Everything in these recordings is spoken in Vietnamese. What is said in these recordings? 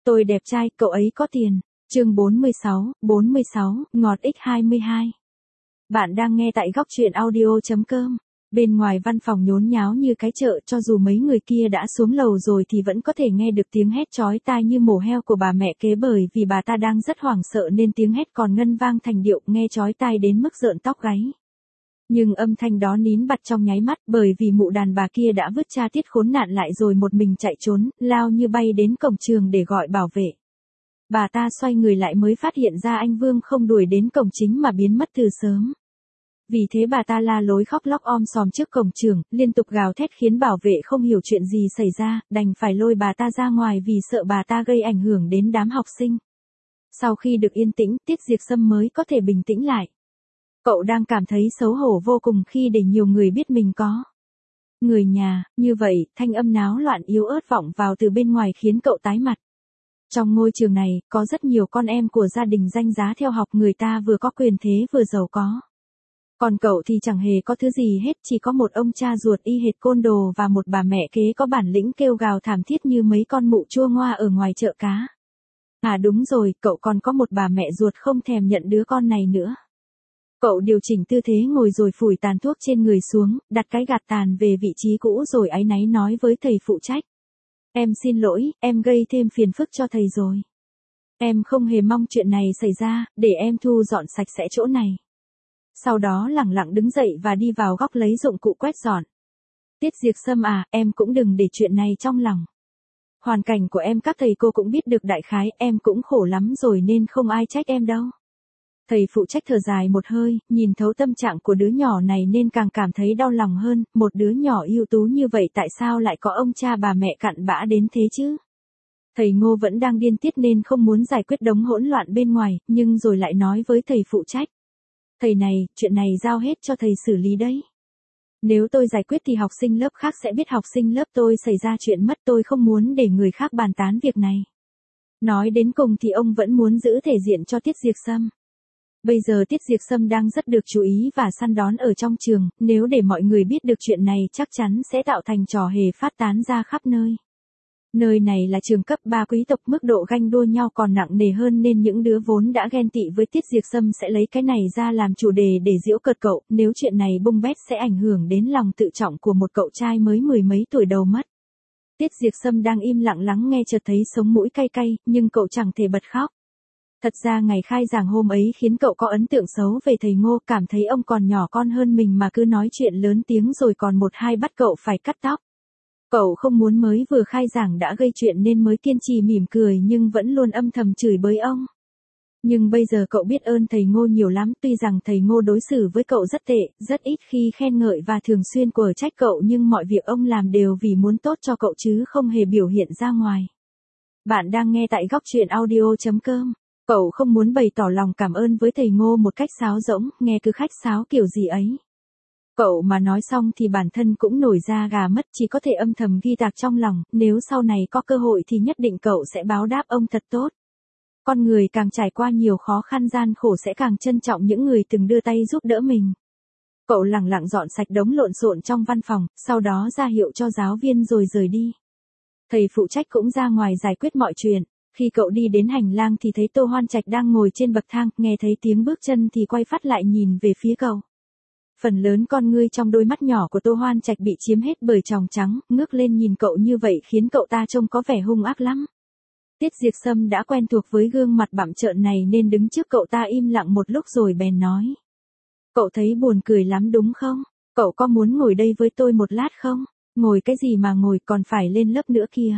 Tôi đẹp trai, cậu ấy có tiền. Chương 46, ngọt x22. Bạn đang nghe tại góc truyện audio.com. Bên ngoài văn phòng nhốn nháo như cái chợ, cho dù mấy người kia đã xuống lầu rồi thì vẫn có thể nghe được tiếng hét chói tai như mổ heo của bà mẹ kế, bởi vì bà ta đang rất hoảng sợ nên tiếng hét còn ngân vang thành điệu, nghe chói tai đến mức rợn tóc gáy. Nhưng âm thanh đó nín bặt trong nháy mắt, bởi vì mụ đàn bà kia đã vứt cha tiết khốn nạn lại rồi một mình chạy trốn, lao như bay đến cổng trường để gọi bảo vệ. Bà ta xoay người lại mới phát hiện ra anh Vương không đuổi đến cổng chính mà biến mất từ sớm. Vì thế bà ta la lối khóc lóc om sòm trước cổng trường, liên tục gào thét khiến bảo vệ không hiểu chuyện gì xảy ra, đành phải lôi bà ta ra ngoài vì sợ bà ta gây ảnh hưởng đến đám học sinh. Sau khi được yên tĩnh, Tiết Diệp Sâm mới có thể bình tĩnh lại. Cậu đang cảm thấy xấu hổ vô cùng khi để nhiều người biết mình có người nhà, như vậy, thanh âm náo loạn yếu ớt vọng vào từ bên ngoài khiến cậu tái mặt. Trong ngôi trường này, có rất nhiều con em của gia đình danh giá theo học, người ta vừa có quyền thế vừa giàu có. Còn cậu thì chẳng hề có thứ gì hết, chỉ có một ông cha ruột y hệt côn đồ và một bà mẹ kế có bản lĩnh kêu gào thảm thiết như mấy con mụ chua ngoa ở ngoài chợ cá. À đúng rồi, cậu còn có một bà mẹ ruột không thèm nhận đứa con này nữa. Cậu điều chỉnh tư thế ngồi rồi phủi tàn thuốc trên người xuống, đặt cái gạt tàn về vị trí cũ rồi áy náy nói với thầy phụ trách. Em xin lỗi, em gây thêm phiền phức cho thầy rồi. Em không hề mong chuyện này xảy ra, để em thu dọn sạch sẽ chỗ này. Sau đó lẳng lặng đứng dậy và đi vào góc lấy dụng cụ quét dọn. Tiết Diệp Sâm à, em cũng đừng để chuyện này trong lòng. Hoàn cảnh của em các thầy cô cũng biết được đại khái, em cũng khổ lắm rồi nên không ai trách em đâu. Thầy phụ trách thở dài một hơi, nhìn thấu tâm trạng của đứa nhỏ này nên càng cảm thấy đau lòng hơn, một đứa nhỏ ưu tú như vậy tại sao lại có ông cha bà mẹ cặn bã đến thế chứ? Thầy Ngô vẫn đang điên tiết nên không muốn giải quyết đống hỗn loạn bên ngoài, nhưng rồi lại nói với thầy phụ trách. Thầy này, chuyện này giao hết cho thầy xử lý đấy. Nếu tôi giải quyết thì học sinh lớp khác sẽ biết học sinh lớp tôi xảy ra chuyện mất, tôi không muốn để người khác bàn tán việc này. Nói đến cùng thì ông vẫn muốn giữ thể diện cho Tiết Diệp Sâm. Bây giờ Tiết Diệp Sâm đang rất được chú ý và săn đón ở trong trường, nếu để mọi người biết được chuyện này chắc chắn sẽ tạo thành trò hề phát tán ra khắp nơi. Nơi này là trường cấp 3 quý tộc, mức độ ganh đua nhau còn nặng nề hơn nên những đứa vốn đã ghen tị với Tiết Diệp Sâm sẽ lấy cái này ra làm chủ đề để giễu cợt cậu, nếu chuyện này bung bét sẽ ảnh hưởng đến lòng tự trọng của một cậu trai mới mười mấy tuổi đầu mất. Tiết Diệp Sâm đang im lặng lắng nghe chợt thấy sống mũi cay cay, nhưng cậu chẳng thể bật khóc. Thật ra ngày khai giảng hôm ấy khiến cậu có ấn tượng xấu về thầy Ngô, cảm thấy ông còn nhỏ con hơn mình mà cứ nói chuyện lớn tiếng rồi còn một hai bắt cậu phải cắt tóc. Cậu không muốn mới vừa khai giảng đã gây chuyện nên mới kiên trì mỉm cười nhưng vẫn luôn âm thầm chửi bới ông. Nhưng bây giờ cậu biết ơn thầy Ngô nhiều lắm, tuy rằng thầy Ngô đối xử với cậu rất tệ, rất ít khi khen ngợi và thường xuyên quở trách cậu, nhưng mọi việc ông làm đều vì muốn tốt cho cậu chứ không hề biểu hiện ra ngoài. Bạn đang nghe tại góc truyện audio.com. Cậu không muốn bày tỏ lòng cảm ơn với thầy Ngô một cách sáo rỗng, nghe cứ khách sáo kiểu gì ấy. Cậu mà nói xong thì bản thân cũng nổi da gà mất, chỉ có thể âm thầm ghi tạc trong lòng, nếu sau này có cơ hội thì nhất định cậu sẽ báo đáp ông thật tốt. Con người càng trải qua nhiều khó khăn gian khổ sẽ càng trân trọng những người từng đưa tay giúp đỡ mình. Cậu lẳng lặng dọn sạch đống lộn xộn trong văn phòng, sau đó ra hiệu cho giáo viên rồi rời đi. Thầy phụ trách cũng ra ngoài giải quyết mọi chuyện. Khi cậu đi đến hành lang thì thấy Tô Hoan Trạch đang ngồi trên bậc thang, nghe thấy tiếng bước chân thì quay phát lại nhìn về phía cậu. Phần lớn con ngươi trong đôi mắt nhỏ của Tô Hoan Trạch bị chiếm hết bởi tròng trắng, ngước lên nhìn cậu như vậy khiến cậu ta trông có vẻ hung ác lắm. Tiết Diệp Sâm đã quen thuộc với gương mặt bặm trợn này nên đứng trước cậu ta im lặng một lúc rồi bèn nói. Cậu thấy buồn cười lắm đúng không? Cậu có muốn ngồi đây với tôi một lát không? Ngồi cái gì mà ngồi, còn phải lên lớp nữa kìa.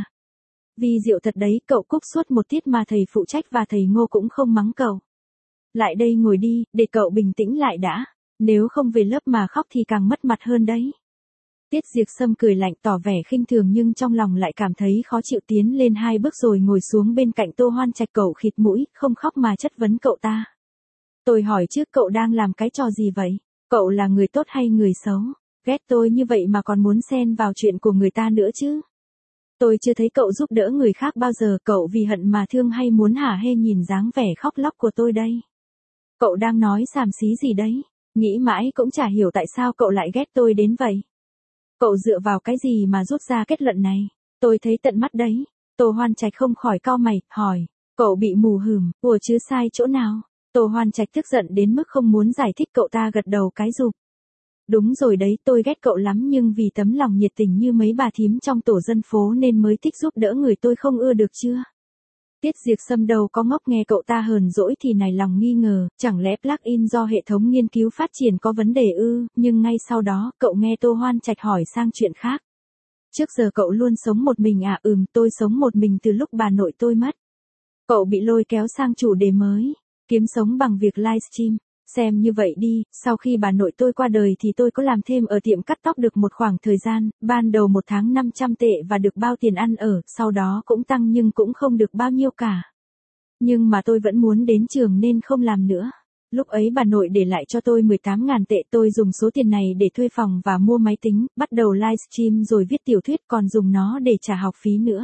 Vi diệu thật đấy, cậu cúc suốt một tiết mà thầy phụ trách và thầy Ngô cũng không mắng cậu. Lại đây ngồi đi, để cậu bình tĩnh lại đã. Nếu không về lớp mà khóc thì càng mất mặt hơn đấy. Tiết Diệp Sâm cười lạnh tỏ vẻ khinh thường nhưng trong lòng lại cảm thấy khó chịu, tiến lên 2 bước rồi ngồi xuống bên cạnh Tô Hoan Trạch. Cậu khịt mũi, không khóc mà chất vấn cậu ta. Tôi hỏi trước, cậu đang làm cái trò gì vậy? Cậu là người tốt hay người xấu? Ghét tôi như vậy mà còn muốn xen vào chuyện của người ta nữa chứ? Tôi chưa thấy cậu giúp đỡ người khác bao giờ, cậu vì hận mà thương hay muốn hả hê nhìn dáng vẻ khóc lóc của tôi đây? Cậu đang nói xàm xí gì đấy? Nghĩ mãi cũng chả hiểu tại sao cậu lại ghét tôi đến vậy. Cậu dựa vào cái gì mà rút ra kết luận này? Tôi thấy tận mắt đấy. Tô Hoan Trạch không khỏi cau mày, hỏi, cậu bị mù hửm, ủa chứ sai chỗ nào? Tô Hoan Trạch tức giận đến mức không muốn giải thích, cậu ta gật đầu cái rụp. Đúng rồi đấy, tôi ghét cậu lắm nhưng vì tấm lòng nhiệt tình như mấy bà thím trong tổ dân phố nên mới thích giúp đỡ người, tôi không ưa được chưa? Tiết Diệp Sâm đâu có ngốc, nghe cậu ta hờn dỗi thì nảy lòng nghi ngờ, chẳng lẽ plugin do hệ thống nghiên cứu phát triển có vấn đề ư? Nhưng ngay sau đó, cậu nghe Tô Hoan Trạch hỏi sang chuyện khác. Trước giờ cậu luôn sống một mình à? Tôi sống một mình từ lúc bà nội tôi mất. Cậu bị lôi kéo sang chủ đề mới, kiếm sống bằng việc livestream. Xem như vậy đi, sau khi bà nội tôi qua đời thì tôi có làm thêm ở tiệm cắt tóc được một khoảng thời gian, ban đầu một tháng 500 tệ và được bao tiền ăn ở, sau đó cũng tăng nhưng cũng không được bao nhiêu cả. Nhưng mà tôi vẫn muốn đến trường nên không làm nữa. Lúc ấy bà nội để lại cho tôi 18.000 tệ, tôi dùng số tiền này để thuê phòng và mua máy tính, bắt đầu livestream rồi viết tiểu thuyết, còn dùng nó để trả học phí nữa.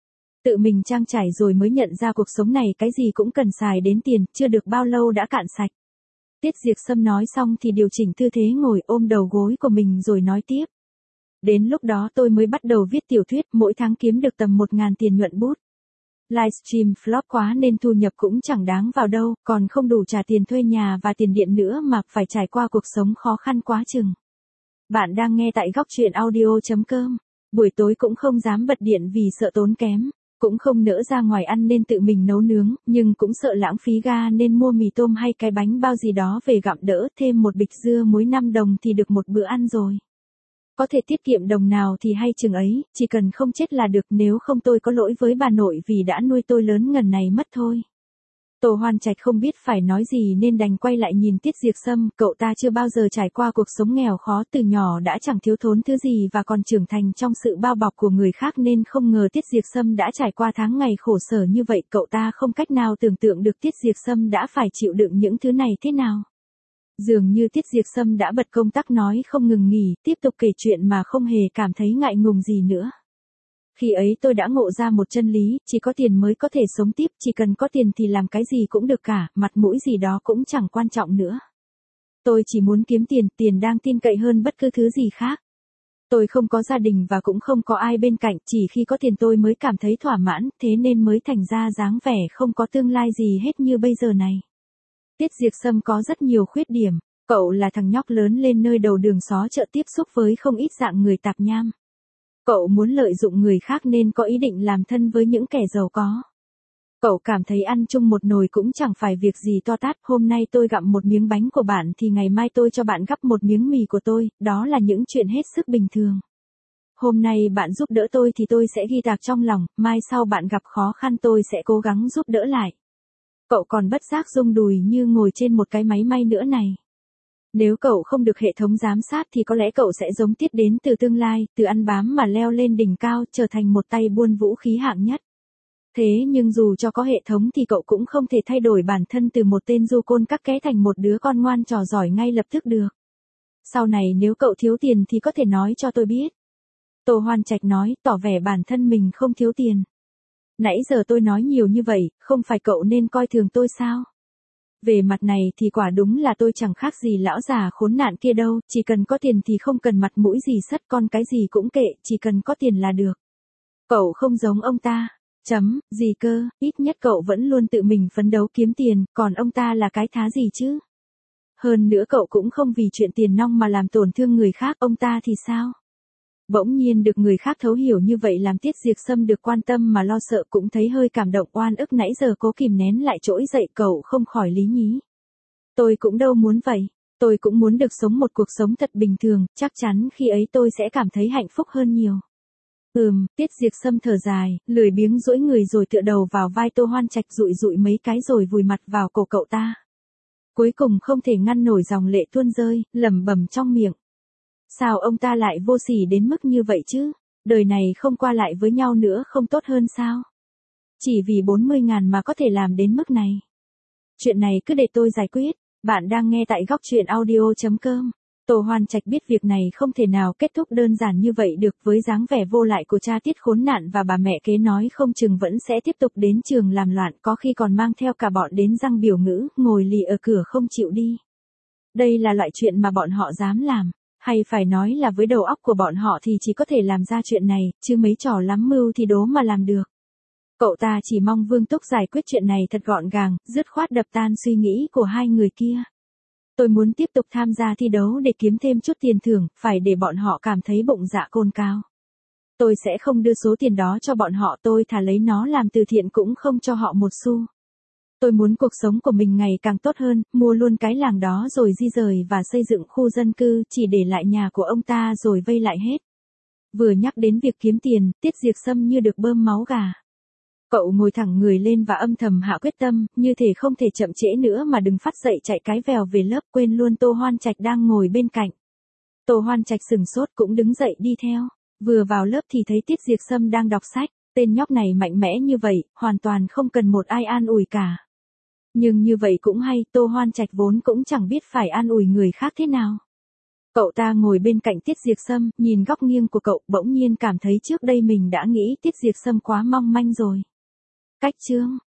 Tự mình trang trải rồi mới nhận ra cuộc sống này cái gì cũng cần xài đến tiền, chưa được bao lâu đã cạn sạch. Tiết Diệp Sâm nói xong thì điều chỉnh tư thế ngồi ôm đầu gối của mình rồi nói tiếp. Đến lúc đó tôi mới bắt đầu viết tiểu thuyết, mỗi tháng kiếm được tầm 1.000 tiền nhuận bút. Livestream flop quá nên thu nhập cũng chẳng đáng vào đâu, còn không đủ trả tiền thuê nhà và tiền điện nữa mà phải trải qua cuộc sống khó khăn quá chừng. Bạn đang nghe tại góc truyện audio.com. Buổi tối cũng không dám bật điện vì sợ tốn kém. Cũng không nỡ ra ngoài ăn nên tự mình nấu nướng, nhưng cũng sợ lãng phí ga nên mua mì tôm hay cái bánh bao gì đó về gặm đỡ, thêm một bịch dưa muối 5 đồng thì được một bữa ăn rồi. Có thể tiết kiệm đồng nào thì hay chừng ấy, chỉ cần không chết là được, nếu không tôi có lỗi với bà nội vì đã nuôi tôi lớn ngần này mất thôi. Tô Hoan Trạch không biết phải nói gì nên đành quay lại nhìn Tiết Diệp Sâm, cậu ta chưa bao giờ trải qua cuộc sống nghèo khó, từ nhỏ đã chẳng thiếu thốn thứ gì và còn trưởng thành trong sự bao bọc của người khác nên không ngờ Tiết Diệp Sâm đã trải qua tháng ngày khổ sở như vậy, cậu ta không cách nào tưởng tượng được Tiết Diệp Sâm đã phải chịu đựng những thứ này thế nào. Dường như Tiết Diệp Sâm đã bật công tắc nói không ngừng nghỉ, tiếp tục kể chuyện mà không hề cảm thấy ngại ngùng gì nữa. Khi ấy tôi đã ngộ ra một chân lý, chỉ có tiền mới có thể sống tiếp, chỉ cần có tiền thì làm cái gì cũng được cả, mặt mũi gì đó cũng chẳng quan trọng nữa. Tôi chỉ muốn kiếm tiền, tiền đang tin cậy hơn bất cứ thứ gì khác. Tôi không có gia đình và cũng không có ai bên cạnh, chỉ khi có tiền tôi mới cảm thấy thỏa mãn, thế nên mới thành ra dáng vẻ không có tương lai gì hết như bây giờ này. Tiết Diệp Sâm có rất nhiều khuyết điểm, cậu là thằng nhóc lớn lên nơi đầu đường xó chợ tiếp xúc với không ít dạng người tạp nham. Cậu muốn lợi dụng người khác nên có ý định làm thân với những kẻ giàu có. Cậu cảm thấy ăn chung một nồi cũng chẳng phải việc gì to tát, hôm nay tôi gặm một miếng bánh của bạn thì ngày mai tôi cho bạn gắp một miếng mì của tôi, đó là những chuyện hết sức bình thường. Hôm nay bạn giúp đỡ tôi thì tôi sẽ ghi tạc trong lòng, mai sau bạn gặp khó khăn tôi sẽ cố gắng giúp đỡ lại. Cậu còn bất giác rung đùi như ngồi trên một cái máy may nữa này. Nếu cậu không được hệ thống giám sát thì có lẽ cậu sẽ giống Tiết đến từ tương lai, từ ăn bám mà leo lên đỉnh cao, trở thành một tay buôn vũ khí hạng nhất. Thế nhưng dù cho có hệ thống thì cậu cũng không thể thay đổi bản thân từ một tên du côn các ké thành một đứa con ngoan trò giỏi ngay lập tức được. Sau này nếu cậu thiếu tiền thì có thể nói cho tôi biết. Tô Hoan Trạch nói, tỏ vẻ bản thân mình không thiếu tiền. Nãy giờ tôi nói nhiều như vậy, không phải cậu nên coi thường tôi sao? Về mặt này thì quả đúng là tôi chẳng khác gì lão già khốn nạn kia đâu, chỉ cần có tiền thì không cần mặt mũi gì sất con cái gì cũng kệ, chỉ cần có tiền là được. Cậu không giống ông ta. Gì cơ, ít nhất cậu vẫn luôn tự mình phấn đấu kiếm tiền, còn ông ta là cái thá gì chứ? Hơn nữa cậu cũng không vì chuyện tiền nong mà làm tổn thương người khác, ông ta thì sao? Bỗng nhiên được người khác thấu hiểu như vậy làm Tiết Diệp Sâm được quan tâm mà lo sợ cũng thấy hơi cảm động, oan ức nãy giờ cố kìm nén lại trỗi dậy, cậu không khỏi lý nhí. Tôi cũng đâu muốn vậy, tôi cũng muốn được sống một cuộc sống thật bình thường, chắc chắn khi ấy tôi sẽ cảm thấy hạnh phúc hơn nhiều. Tiết Diệp Sâm thở dài, lười biếng duỗi người rồi tựa đầu vào vai Tô Hoan Trạch dụi dụi mấy cái rồi vùi mặt vào cổ cậu ta. Cuối cùng không thể ngăn nổi dòng lệ tuôn rơi, lẩm bẩm trong miệng. Sao ông ta lại vô sỉ đến mức như vậy chứ? Đời này không qua lại với nhau nữa không tốt hơn sao? Chỉ vì 40.000 mà có thể làm đến mức này. Chuyện này cứ để tôi giải quyết. Bạn đang nghe tại góc truyện audio.com. Tô Hoan Trạch biết việc này không thể nào kết thúc đơn giản như vậy được, với dáng vẻ vô lại của cha Tiết khốn nạn và bà mẹ kế nói không chừng vẫn sẽ tiếp tục đến trường làm loạn, có khi còn mang theo cả bọn đến răng biểu ngữ, ngồi lì ở cửa không chịu đi. Đây là loại chuyện mà bọn họ dám làm. Hay phải nói là với đầu óc của bọn họ thì chỉ có thể làm ra chuyện này, chứ mấy trò lắm mưu thì đố mà làm được. Cậu ta chỉ mong Vương Túc giải quyết chuyện này thật gọn gàng, dứt khoát đập tan suy nghĩ của hai người kia. Tôi muốn tiếp tục tham gia thi đấu để kiếm thêm chút tiền thưởng, phải để bọn họ cảm thấy bụng dạ cồn cào. Tôi sẽ không đưa số tiền đó cho bọn họ, tôi thà lấy nó làm từ thiện cũng không cho họ một xu. Tôi muốn cuộc sống của mình ngày càng tốt hơn, mua luôn cái làng đó rồi di rời và xây dựng khu dân cư, chỉ để lại nhà của ông ta rồi vây lại hết. Vừa nhắc đến việc kiếm tiền, Tiết Diệp Sâm như được bơm máu gà. Cậu ngồi thẳng người lên và âm thầm hạ quyết tâm, như thể không thể chậm trễ nữa mà đừng phát dậy chạy cái vèo về lớp, quên luôn Tô Hoan Trạch đang ngồi bên cạnh. Tô Hoan Trạch sừng sốt cũng đứng dậy đi theo. Vừa vào lớp thì thấy Tiết Diệp Sâm đang đọc sách, tên nhóc này mạnh mẽ như vậy, hoàn toàn không cần một ai an ủi cả. Nhưng như vậy cũng hay, Tô Hoan Trạch vốn cũng chẳng biết phải an ủi người khác thế nào. Cậu ta ngồi bên cạnh Tiết Diệp Sâm, nhìn góc nghiêng của cậu, bỗng nhiên cảm thấy trước đây mình đã nghĩ Tiết Diệp Sâm quá mong manh rồi. Cách chương